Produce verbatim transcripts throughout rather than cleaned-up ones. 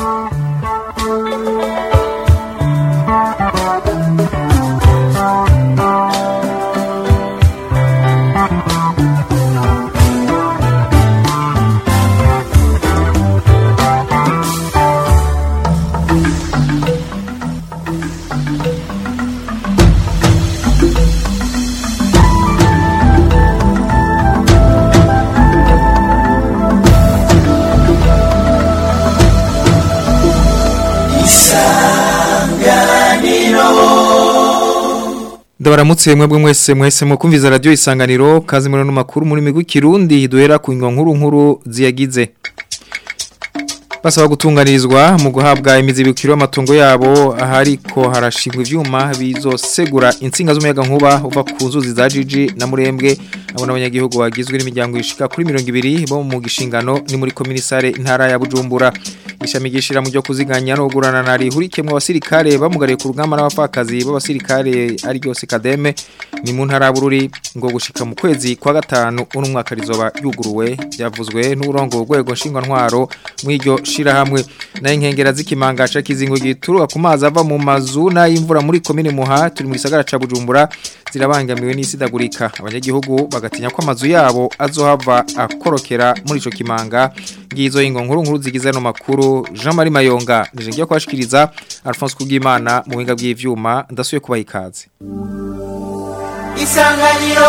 Ndabaramutse mwebwe mwese mwese mukumviza radio Isanganiro kazi muri no makuru muri migwi Kirundi duhera ku nkuru nkuru ziyagize. Basaba gutunganirizwa mu guhabwa imizibukiro y'amatongo yabo ahariko harashingwa ivyuma bizosegura insinga z'umuyaga nkuba uva ku nzuzi za Jiji na Murembwe abona abanyagihugu bagizwe n'imiryango ishika kuri mirongo ibiri bo mu gishingano ni muri komisare intara ya Bujumbura. Ishami gishira mu byo kuziganya no gurana nari hurikemwe abasirikare bamugariye ku rugamba n'abafakazi b'abasirikare ari ryose kademe ni mu ntara bururi ngo gushika mu kwezi kwa gatanu uno mwaka rizoba yuguruwe byavuzwe n'urongo rwego nshinga ntwaro mu iryo shira hamwe na inkengera z'ikimangasha kizingo gituruka ku mazi ava mu mazu na imvura muri komine Muha turi muri sagara ca Bujumbura zirabangamiwe n'isidagurika abanyagihugu bagatinya ko amazu yabo azohava akorokera muri ico kimanga ngizo ingo nkuru nkuru zigize no makuru Jean Marie Mayonga nije ngiye kwashikiriza Alphonse Kugimana mu buhinga bw'ivyuma ndasuye kubaha ikaze. Isanganiro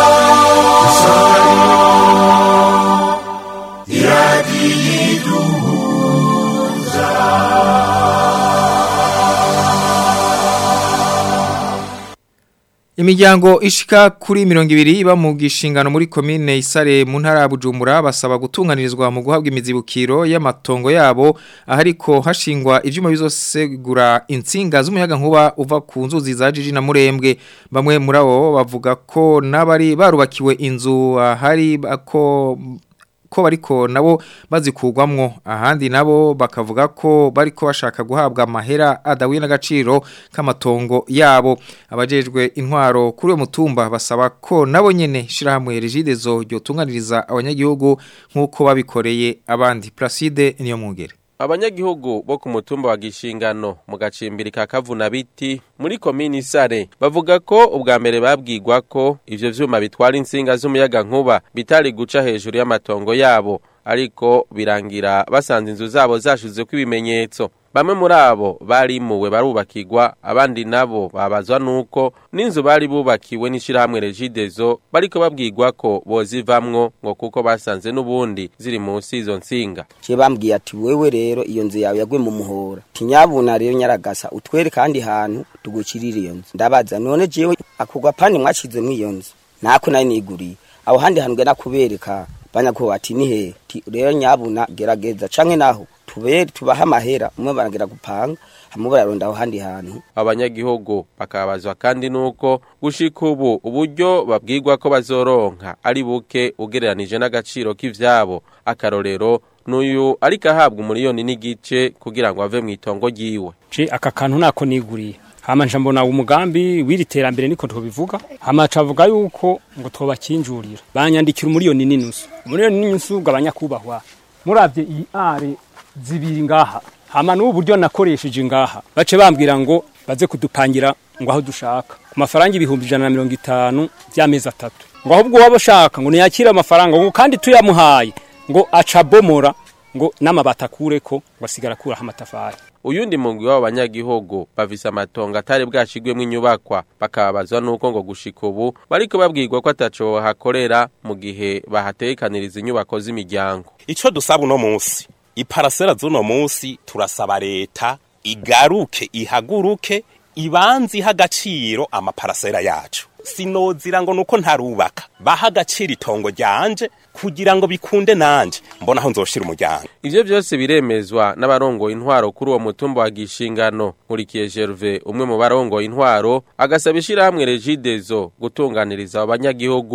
Imiryango ishika kuri mirongo ibiri iba mu gishingano muri komine Isare mu ntara ya Bujumbura basaba gutunganirizwa mu guhabwa imizibukiro y'amatongo yabo ahariko hashingwa ivyuma bizosegura insinga z'umuyaga nkuba uva ku nzuzi za Jiji na Murembwe bamwe muri abo bavuga ko nabari barubakiwe inzu ahari ako ko bariko nabo bazikugwamwo ahandi nabo bakavuga ko bariko bashaka guhabwa amahera adawiye n'agaciro k'amatongo yabo abajejwe intwaro kuri uwo mutumba basaba ko nabo nyene shirahamwe Regidezo ryo tunganiriza abanyagihugu nkuko babikoreye abandi Placide niyo mugere. Abanyagihugu bo ku mutumba wa Gishingano mu gacimbiri ka Kavuna biti muri komini Isare bavuga ko ubwa mbere babwirwa ko ivyo vyuma bitwara insinga z'umuyaga nkuba bitari guca hejuru y'amatongo yabo ariko birangira basanze inzu zabo zashize ko ibimenyetso. Bamwe muri abo bari muwe barubakirwa abandi nabo babazwa nuko n'inzu bari bubakiwe n'ishirahamwe Regidezo bariko babwirwa ko bozivamwo ngo kuko basanze n'ubundi ziri munsi izo nsinga. Je bambwiye ati wewe rero iyo nzu yawe yagwe mu muhora tinyabuna rero nyaragasa utwere kandi hantu tugukirira iyo nzu ndabaza none jewe akugwa pani mwacize mu iyo nzu nako nari niguriye aho handi hantu gena kubereka banyako bati ni he rero nyabuna gerageza canke naho tubere tubaha amahera umwe baragera gupanga hamwe bararonda aho handi hantu. Abanyagihugu bakabazwa kandi nuko gushika ubu uburyo babwirwa ko bazoronka ari buke ugereranije n'agaciro k'ivyabo akarorero nuyu ariko ahabwa umuriyoni n'igice kugira ngo ave mu itongo giwe. Je aka kantu nako niguriye hama njambona umugambi wiriterambere niko twobivuga hama cavuga yuko ngo twobakinjurira banyandikira umuriyoni n'inusu umuriyoni n'inusu gabanya kubahwa muravye iyi are zibiri ngaha hama n'ubu buryo nakoresheje ngaha bace bambwira ngo baze kudupangira ngo aho dushaka ku mafaranga ibihumbi ijana na mirongo itanu by'amezi atatu ngo ahubwo waba ushaka ngo niyakira amafaranga ngo kandi tuyamuhaye ngo acabomora ngo n'amabatakureko wasigara kura amatafari. Uyundi mungwi w'abo banyagihugu bavisa amatongo atari bwashigwemo inyubakwa bakabazwa nuko ngo gushika ubu bariko babwirwa ko ataco hakorera mu gihe bahatekaniriza inyubako z'imiryango. Ico dusaba uno munsi iparasera z'uno munsi turasaba leta igaruke ihaguruke ibanzi hagaciro amaparasera yacu sinozira ngo nuko ntarubaka baha agaciro itongo ryanje kugira ngo bikunde nanje mbona aho nzoshira umuryango. Ivyo byose biremezwa n'abarongo intwaro kuri uwo mutumba wa Gishingano. Nkurikiye Gervais umwe mu barongo intwaro agasaba ishirahamwe Regidezo gutunganiriza abanyagihugu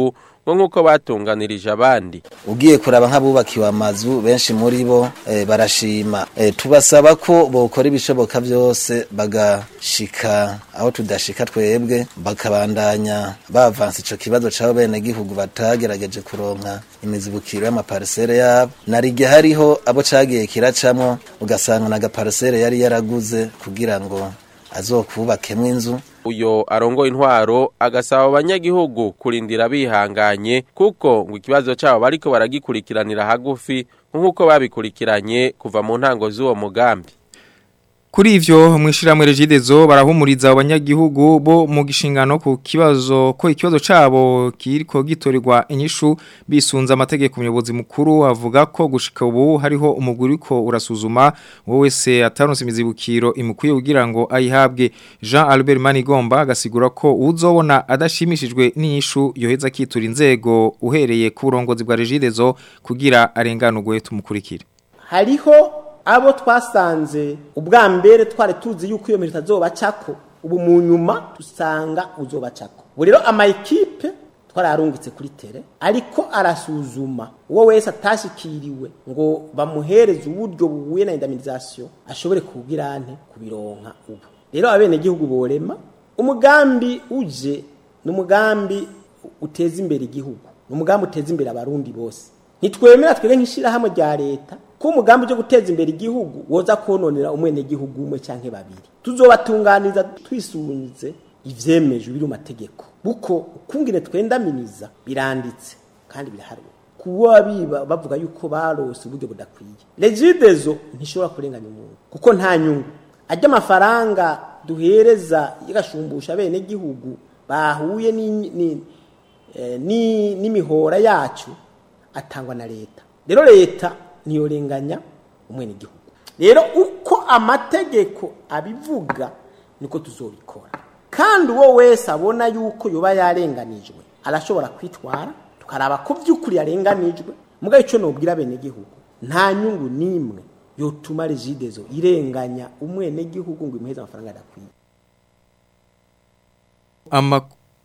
ngo nkuko batunganirije abandi. Ugiye kuraba nk'abubakiwe amazu benshi muri bo e, barashima e, tubasaba ko bokora ibishoboka byose bagashika aho tudashika twebwe bakabandanya bavansa ico kibazo cabo bene gihugu batagerageje kuronka imizibukiro y'amaparcelle yabo narige hariho abo cagiye kiracamwo ugasanga na gaparcelle yari yaraguze kugira ngo azokubakemwo inzu. Uyo arongo intwaro agasaba abanyagihugu kurindira bihanganye kuko ngo ikibazo cyabo bariko baragikurikiranira hagufi nkuko babikurikiranye kuva mu ntango z'uwo mugambi. Kuri ivyo mwishiramwe Regidezo barahumuriza abanyagihugu bo mu gishingano ku kibazo ko ikibazo cabo kiriko gitorerwa inyishu bisunza amategeko umuyobozi mukuru avuga ko gushika ubu hariho umuguriko urasuzuma wowe wese ataronse imizibukiro imukuye kugira ngo ayihabwe. Jean Albert Manigomba agasigura ko uzobona adashimishijwe n'inyishu yoheza kitura inzego uhereye ku burongozi bwa Regidezo kugira arenganurwe tumukurikire. Hariho abo twasanze ubwa mbere tware tuzi yuko iyo mirita zoba cako ubu mu nyuma dusanga uzoba cako. Burero ama equipe twararungitse kuri tere ariko arasuzuma uwo wese atashikiriwe ngo bamuhereze uburyo buhuye na indemnisation ashobore kugira ante kubironka ubu. Rero abene gihugu borema umugambi uje n'umugambi uteza imbere igihugu n'umugambi uteza imbere abarundi bose. Nitwemera twere nkishira hamwe rya leta ko umugambi cyo guteza imbere igihugu woza kononera umwene gihugu umwe canke babiri. Tuzobatunganiza twisunze ivyemeje biri mu mategeko. Buko ukungire twendaminiza biranditse kandi biraharuwe. Kuba biba bavuga yuko barose uburyo budakwiye. Regidezo ntishobora kurenganya umuntu kuko nta nyungu. Ajya amafaranga duhereza yigashumbusha bene gihugu bahuye ni ni ni n'imihora yacu atangwa na leta. Rero leta niyorenganya umwene gihugu. Rero uko amategeko abivuga niko tuzobikora. Kandi uwo wese abona yuko yoba yarenganijwe arashobora kwitwara tukaraba ko by'ukuri yarenganijwe. Mugaye ico nobwira bene gihugu nta nyungu nimwe yotuma Regidezo irenganya umwene gihugu ngo imuheza amafaranga adakwiye. Ama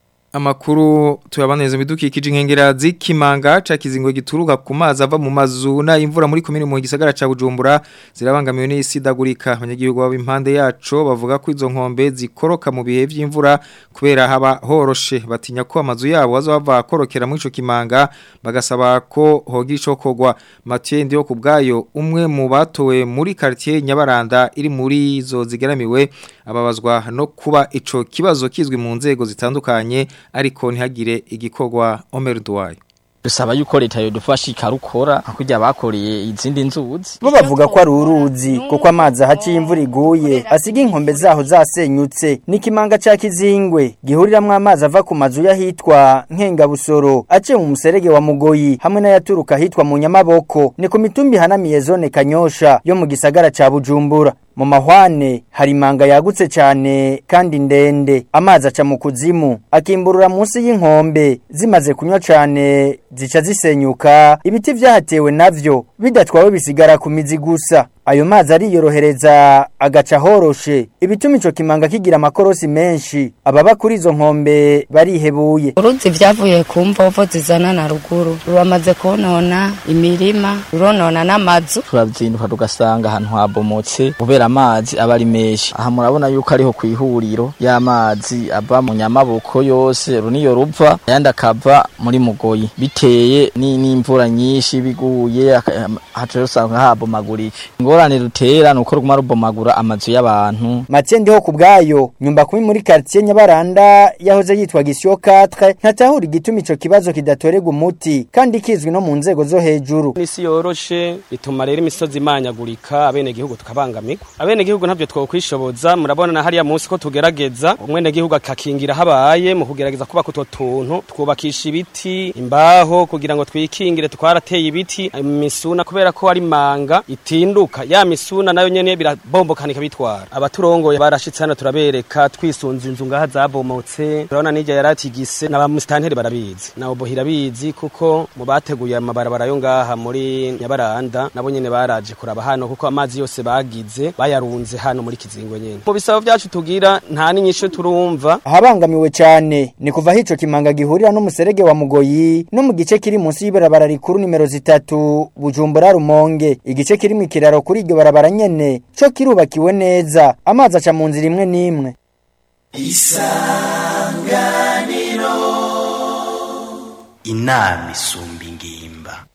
Amakuru tuyabaneze midukikije inkengera zikimanga ca kizingo gituruka ku mazi ava mu mazu na imvura muri komine mu gisagara ca Bujumbura zirabangamiwe n'isidagurika. Abanyagihugu baba impande yaco bavuga ko izo nkombe zikoroka mu bihe vy'imvura kubera haba horoshe batinya ko amazu yabo azova korokera mu ico kimanga bagasaba ko hogira ico kogwa. Mathieu Ndiyo kubgayo umwe mu batowe muri quartier Nyabaranda iri muri zo zigaramiwe ababazwa no kuba ico kibazo kizwi mu nzego zitandukanye ariko ntihagire igikorwa. Omer Duwayo dusaba yuko leta yodufasha ikarukora akujya bakoreye izindi nzuzi. Bo bavuga ko ari uruzi kuko amazi ahaciye imvura iguye asiga inkombe zaho zasenyutse. Nikimanga ca Kizingwe gihuriramwe amazi ava ku mazu yahitwa Nkengabusoro ace mu muserege wa Mugoyi hamwe n'ayaturuka hitwa mu Nyamaboko ni ku mitumbi hanamiye zone Kanyosha yo mu gisagara ca Bujumbura. Mu mahwane hari imanga yagutse cyane kandi ndende amazi aca mu kuzimu akimburura munsi y'inkombe zimaze kunywa cyane zica zisenyuka ibiti vyahatewe navyo bidatwawe bisigara ku mizi gusa. Ayo mazi ariyorohereza agaca horoshe ibituma ico kimanga kigira amakorosi menshi ababa kuri izo nkombe barihebuye. Uruzi vyavuye ku mvovo zizana na ruguru ruramaze konona imirima ruronona n'amazu. Turavyinuka tugasanga ahantu habomotse kubera amazi abari menshi. Aha murabona yuko ariho kwihuriro y'amazi ava mu Nyamaboko yose runiyo ruva yandi akava muri Mugoyi biteye ni n'imvura nyinshi biguye haje usanga habomagurike. Ngorane rutera nuko ruguma rubomagura amazu y'abantu. Mathieu Ndiho kubgayo nyumba kumi muri quartier Nyabaranda yahoze yitwa Gisyo quatre ntatahura igituma ico kibazo kidatorega umuti kandi kizwi no mu nzego zo hejuru. Nisi yoroshe ituma rero imisozi imanyagurika abene gihugu tukabangamirwa. Abene gihugu ntavyo twokwishoboza murabona na hariya munsi ko tugerageza umwene gihugu akakingira habaye mu kugerageza kuba kuto tuntu twubakisha ibiti imbaho kugira ngo twikingire twarateye ibiti imisuna kubera ko ari manga itinduka birabomboka ya misuna nayo nyene birabomboka nikabitwara abaturongoye barashitse hano turabereka twisunze inzu ngaha zabomotse urabona nijya yaratigise n'abamustanteri barabizi nabo bohira bizi kuko mu bateguye amabarabara yo ngaha muri Nyabaranda nabo nyene baraje kuraba hano kuko amazi yose bagize bayarunze hano muri Kizingo nyene mu bisabo byacu tugira nta n'inyisho turumva ahabangamiwe cyane ni kuva hico kimanga gihurira n'umuserege wa Mugoyi no mu gice kiri munsi y'ibarabara rikuru nimero zitatu Bujumbura Rumonge igice kiri mu kiraro kuri iryo barabara nyene cyo kirubakiwe neza amazi aca mu nzira imwe n'imwe Isanganiro inama isumba ingimba.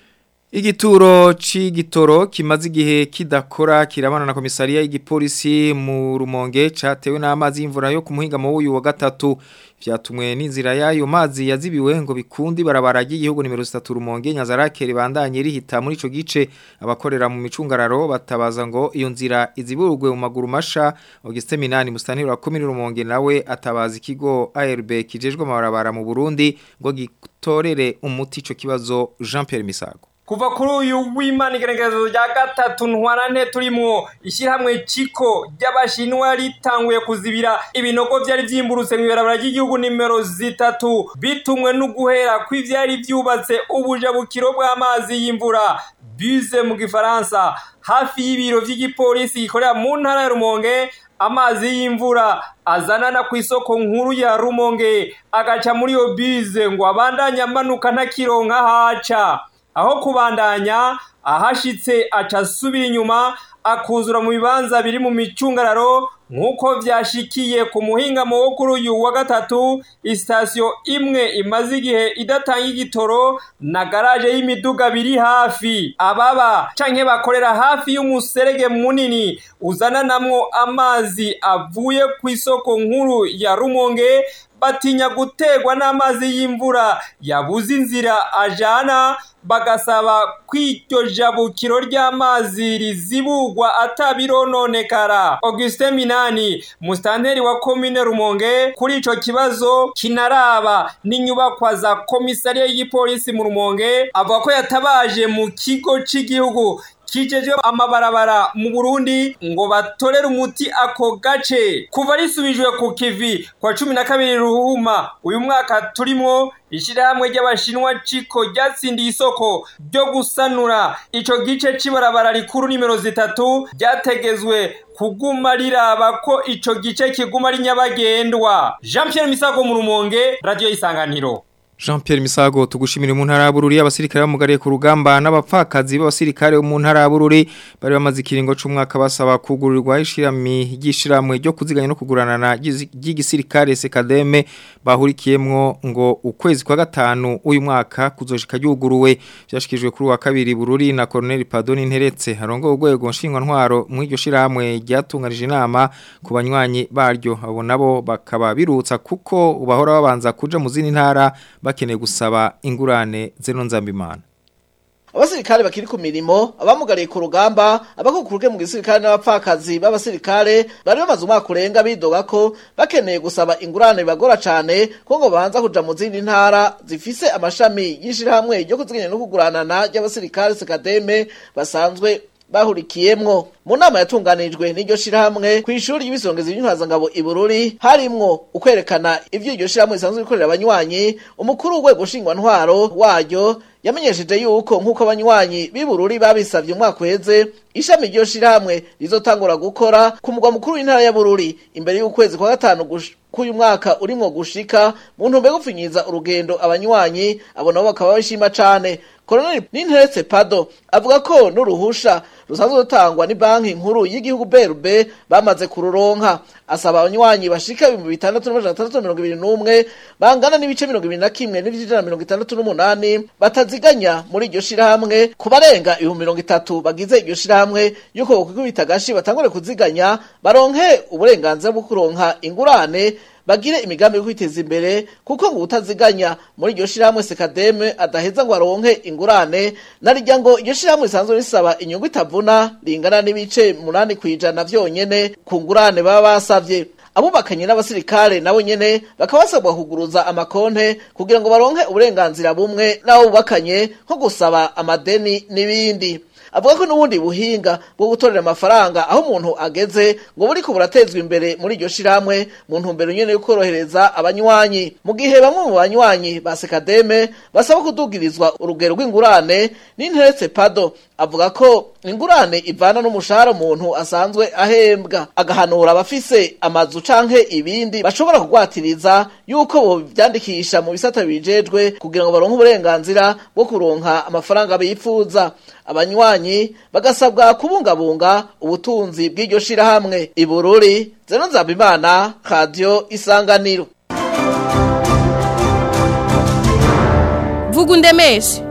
Igituro c'igitoro kimaze igihe kidakora kirabana na komisariya y'igipolisi mu Rumonge catewe n'amazi y'imvura yo ku muhinga mu uyu wa gatatu vyatumwe n'inzira yayo mazi yazibiwe ngo bikundi barabara y'igihugu nimero zitatu Rumonge Nyazarake ribandanye rihita muri ico gice abakorera mu micungararo batabaza ngo iyo nzira iziburugwe mu maguru masha Auguste Minani mustanira wa komine Rumonge nawe atabaza ikigo A R B kijejwe amabarabara mu Burundi ngo gitorere umuti ico kibazo Jean Pierre Misago. Kuva kuri uyu w'Imana igeregezo rya gatatu ntwarante turimo ishyirahamwe Ciko ry'abashinwa ritanguye kuzibira ibinogo byari byimburutse mu ibarabara ry'igihugu nimero zitatu bitumwe no guhera kw'ivyari byubatse ubujabukiro bw'amazi y'imvura bize mu gifaransa hafi y'ibiro by'igipolisi gikorera mu ntara ya Rumonge. Amazi y'imvura azanana ku isoko nkuru ya Rumonge agaca muri yo bize ngo abandanya amanuka ntakironka haca aho kubandanya ahashitse acasubira inyuma akuzura mu bibanza biri mu micungararo nkuko vyashikiye ku muhinga mu kuri uyu wa gatatu station imwe imaze igihe idatanga igitoro na garage y'imiduga biri hafi ababa canke bakorera hafi y'umuserege munini uzana namwo amazi avuye ku isoko nkuru ya Rumonge batinya gutegwa n'amazi y'imvura yabuze inzira ajana bagasaba kw'iryo jabukiro ry'amazi rizibugwa atabirononekara. Auguste Minani mustanteri wa komine Rumonge kuri ico kibazo kinaraba n'inyubakwa za komisariya y'ipolisi mu Rumonge avuga ko yatabaje mu kigo c'igihugu kijeje amabarabara mu Burundi ngo batorere umuti ako gace kuva risubijwe ku kivi kwa cumi na kabiri Ruhuma uyu mwaka turimo ishirahamwe ry'abashinwa Ciko ryatsindiye isoko ryo gusanura ico gice c'ibarabara rikuru nimero zitatu ryategezwe kuguma riraba ko ico gice kiguma ari nyabagendwa. Jean Pierre Misago mu Rumonge, Radio Isanganiro. Jean Pierre Misago tugushimira mu ntara ya Bururi abasirikare bamugariye ku rugamba n'abapfakazi b'abasirikare mu ntara ya Bururi bari bamaze ikiringo c'umwaka basaba kugurirwa ishirami ry'ishiramwe ryo kuziganya no kuguranana ry'igisirikare Sekademe bahurikiyemwo ngo ukwezi kwa gatanu uyu mwaka kuzoshika yuguruwe byashikijwe kuri wa kabiri Bururi na Colonel Padoni Nteretse harongo urwego nshingwa ntwaro mu iryo shiramwe ryatunganije inama ku banywanyi baryo abo nabo bakaba birutsa kuko ubahora babanza kuja mu zindi ntara bakeneye gusaba ingurane zeno nzambimana. Abasirikare bakiri ku mirimo abamugariye ku rugamba abakukuruke mu gisirikare n'abapfakazi b'abasirikare bari bamaze umwaka urenga bidoga ko bakeneye gusaba ingurane bagora cyane ko ngo bahanza kuja mu zindi ntara zifise amashami y'ishirahamwe ryo kuziganya no kuguranana y'abasirikare Sekademe basanzwe bahurikiyemwo mu nama yatunganijwe n'iryo shirahamwe ku ishuri y'ibisongezi y'intwazangabo Ibururi harimwo ukwerekana ivyo iryo shirahamwe risanzwe rikorera abanywanyi umukuru w'urwego nshingwa ntwaro waryo yamenyesheje yuko nkuko abanywanyi b'Ibururi babisavye umwaka uheze ishami ryo shirahamwe rizotangura gukora ku mugwa mukuru w'intara ya Bururi imbere y'ukwezi kwa gatanu k'uyu mwaka urimo gushika mu ntumbero yo gupfinyiza urugendo abanywanyi abo nabo bakaba bishima cane. Colonel Ninteretse Pado avuga ko n'uruhusha rusanzwe rutangwa ni banki nkuru y'igihugu B R B bamaze kururonka asaba abanywanyi bashika ibihumbi bitandatu n'amajana atandatu na mirongo ibiri n'umwe bangana n'ibice mirongo ibiri na kimwe n'ijana na mirongo itandatu n'umunani bataziganya muri iryo shirahamwe ku barenga ibihumbi mirongo itatu bagize iryo shirahamwe yuko bokwikubita agashi batangure kuziganya baronke uburenganzira bwo kuronka ingurane bagire imigambi yo kwiteza imbere kuko ngo utaziganya muri iryo shirahamwe Sekademe adaheza ngo aronke ingurane narijya ngo iryo shirahamwe risanzwe risaba inyungu itavuna ringana n'ibice munani kwijana vyonyene ku ngurane baba basavye. Abubakanye n'abasirikare nabo nyene bakabasabwa kuguruza amakonte kugira ngo baronke uburenganzira bumwe naho bubakanye nko gusaba amadeni n'ibindi. avuga ko n'ubundi buhinga bwo gutorera amafaranga aho umuntu ageze ngo buriko buratezwa imbere muri iryo shirahamwe mu ntumbero nyene yo korohereza abanywanyi mu gihe bamwe mu banywanyi ba Sekademe basaba kudugirizwa urugero rw'ingurane n'interetse pado avuga ko ingurane ivana n'umushahara umuntu asanzwe ahembwa agahanura abafise amazu canke ibindi bashobora kugwatiriza yuko bo byandikisha mu bisata bijejwe kugira ngo baronke uburenganzira bwo kuronka amafaranga bifuza abanywanyi bagasabwa kubungabunga ubutunzi bw'iryo shirahamwe Ibururi Zeno Nzabimana Radio Isanganiro Vuga undemeshe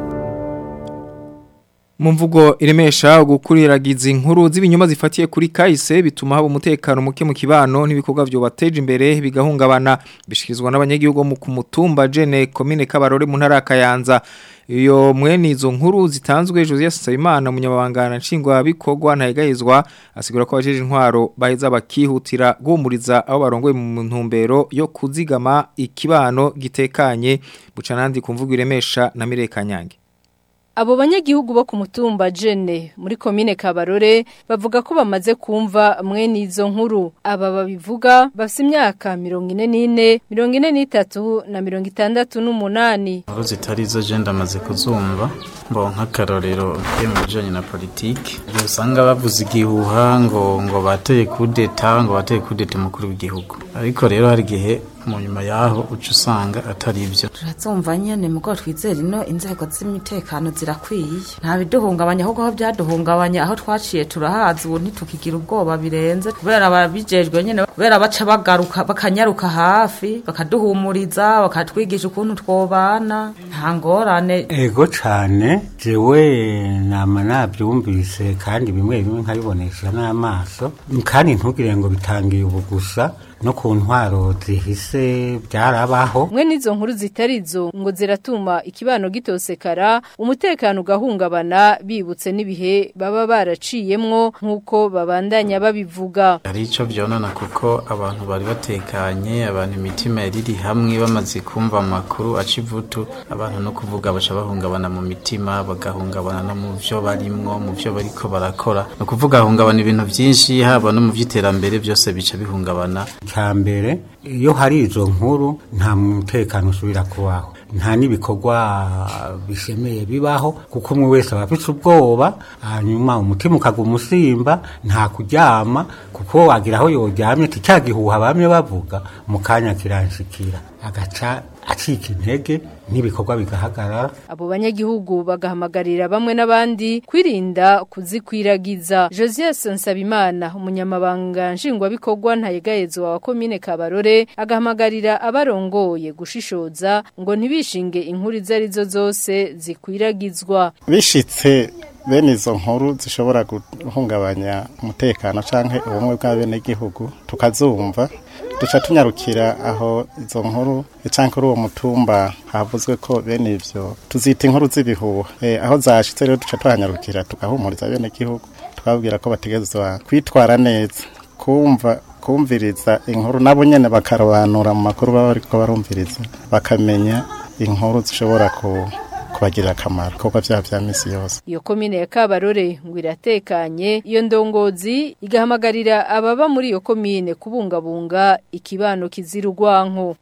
mu mvugo iremesha gukuriragiza inkuru z'ibinyoma zifatiye kuri kahise bituma haba umutekano muke mu kibano n'ibikorwa byo bateje imbere bigahungabana bishikirizwa n'abanyagihugu mu kumutumba Jene commune Kabarore mu ntara Kayanza iyo mwene izo nkuru zitanzwe Josias Nsabimana umunyabangana nshingwa bikorwa ntayegahizwa asigura ko abajeje intwaro baheza bakihutira guhumuriza aho barongoye mu ntumbero yo kuzigama ikibano gitekanye bucanandi kumvuga iremesha na Mireka Nyange. Abo banyagihugu bo ku mutumba Jene muri komine Kabarore bavuga ko bamaze kumva mwene izo nkuru aba babivuga bafite imyaka mirongo ine n'ine mirongo ine n'itatu na mirongo itandatu n'umunani aho zitari zo je ndamaze kuzumva ngo nk'akarorero ke mu bijanye na politiki usanga bavuze igihuha ngo ngo bateye kudeta ngo bateye kudeta mukuru w'igihugu ariko rero hari gihe mu nyuma yaho uca usanga atari ibyo turazumva nyene mugo twizera ino inzego z'imitekano zirakwiye nta biduhungabanya ahubwo aho byaduhungabanya aho twaciye turahazi ubu ntitukigira ubwoba birenze kubera ababijejwe nyene kubera baca bagaruka bakanyaruka hafi bakaduhumuriza bakatwigisha ukuntu twobana nta ngorane ego cane jewe nama nabyumvise kandi bimwe bimwe nkabibonesha n'amaso kandi ntugire ngo bitangiye ubu gusa no ku ntwaro zihise byarabaho mwe nizo nkuru zitarizo ngo ziratuma ikibano gitosekara umutekano ugahungabana bibutse n'ibihe baba baraciyemwo nkuko babandanya babivuga ari ico byonona kuko abantu bari batekanye abantu imitima yariri hamwe bamaze kumva amakuru acivutu abantu no kuvuga baca bahungabana mu mitima bagahungabana no mu byo barimwo mu byo bariko barakora no kuvuga hungabana ibintu byinshi haba no mu vyiterambere byose bica bihungabana kambere iyo hari izo nkuru nta mutekano usubira kubaho nta nibikorwa bishemeye bibaho kuko umwe wese abafite ubwoba hanyuma umutima ukagumusimba nta kuryama kuko wagira aho yoryamye ticyagihuha bamwe bavuga mu kanya kiranshikira agaca acika intege n'ibikorwa bigahagarara abo banyagihugu bagahamagarira bamwe n'abandi kwirinda kuzikwiragiza Josias Nsabimana umunyamabanga nshingwa bikorwa ntayegayezo wa komine Kabarore agahamagarira abarongoye gushishoza ngo ntibishinge inkuru zarizo zose zikwiragizwa bishitse bene izo nkuru zishobora guhungabanya umutekano canke ubumwe bw'abene gihugu tukazumva duca tunyarukira aho izo nkuru canke uwo mutumba havuzwe ko bene ivyo tuzita inkuru z'ibihuha e, aho zashitse rero duca tuhanyarukira tugahumuriza bene gihugu twabwira ko bategezwa kwitwara neza kumva kumviriza inkuru nabo nyene bakarobanura mu makuru baba bariko barumviriza bakamenya inkuru zishobora ku kubagirira akamaro kuko vya vya misi yose iyo komine ya Kabarore ngo iratekanye iyo ndongozi igahamagarira ababa muri iyo komine kubungabunga ikibano kizirugwanko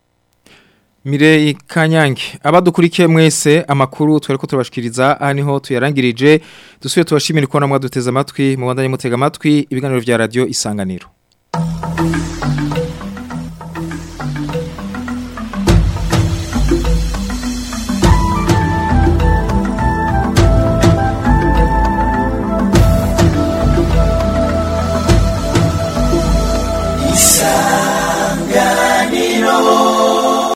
Mirei Kanyange abadukurikiye mwese amakuru twereko turabashikiriza aha niho tuyarangirije dusuye tubashimira ko namwe duteze amatwi mu bandanye mutega amatwi ibiganiro vya radio Isanganiro.